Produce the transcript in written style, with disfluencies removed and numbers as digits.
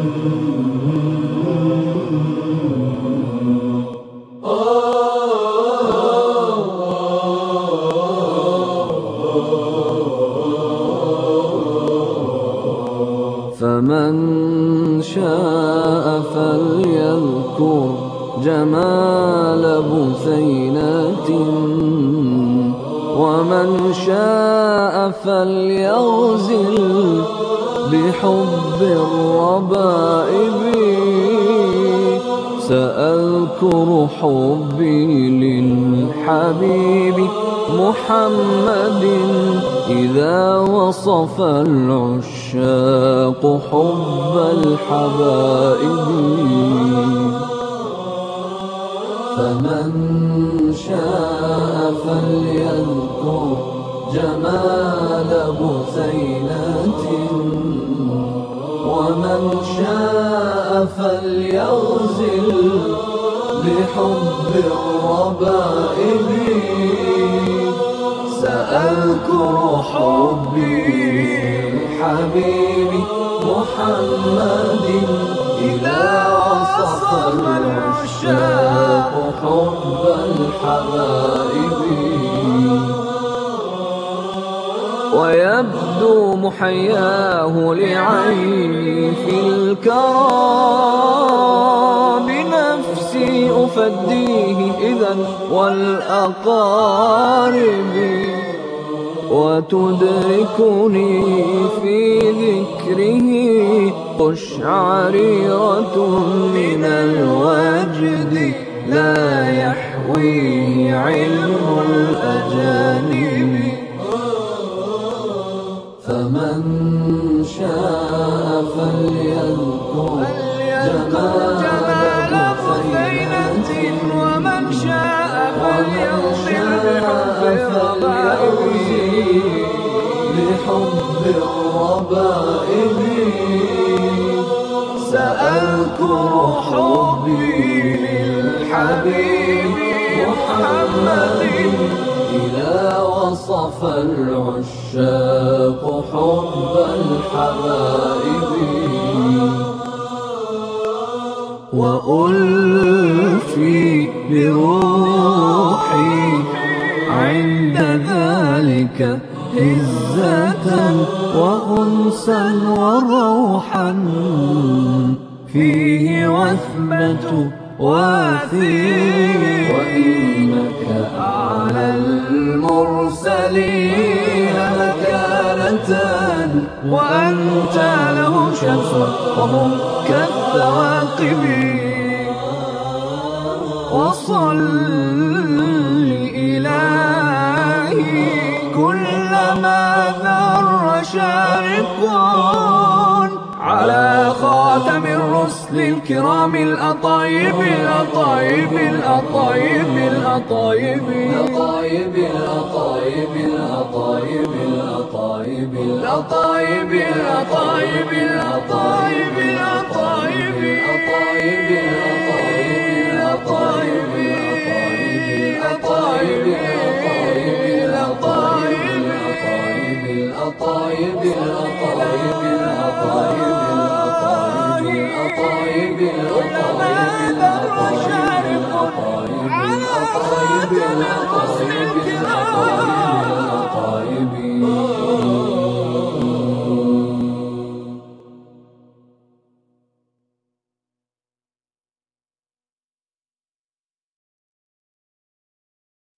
فمن شاء فليذكر جمال بثينة، ومن شاء فليغزل بحب الربائب. سأذكر حبي للحبيب محمد إذا وصف العشاق حب الحبائب. فمن شاء فليذكر جمال بثينة، ومن شاء فليغزل بحب الربائب. سأذكر حبي للحبيب محمد إذا وصف العشاق حب الحبائب. ويبدو محياه لعيني في الكرى، بنفسي أفديه إذا والأقارب. وتدركني في ذكره قشعريرة من الوجد لا يحويه علم الأجانب. فمن شاء فليذكر جمال بثينة، ومن شاء فليغزل بحب الربائب. سأذكر حبي للحبيب محمد إذا وصف العشاق حب الحبائب. وألفي بروحي عند ذلك عزة وأنسا وروحا، فيه وثبة واثرين. وإنك أعلى المرسلين مكانة، وأنت له شمس وهم كالثواقب. وصل إلهي كلما ذر شارق على خاتم الرسل الكرام الأطايب الأطايب الأطايب الأطايب الأطايب الأطايب الأطايب الأطايب الأطايب الأطايب الأطايب الأطايب الأطايب الأطايب الأطايب الأطايب الأطايب الأطايب الأطايب.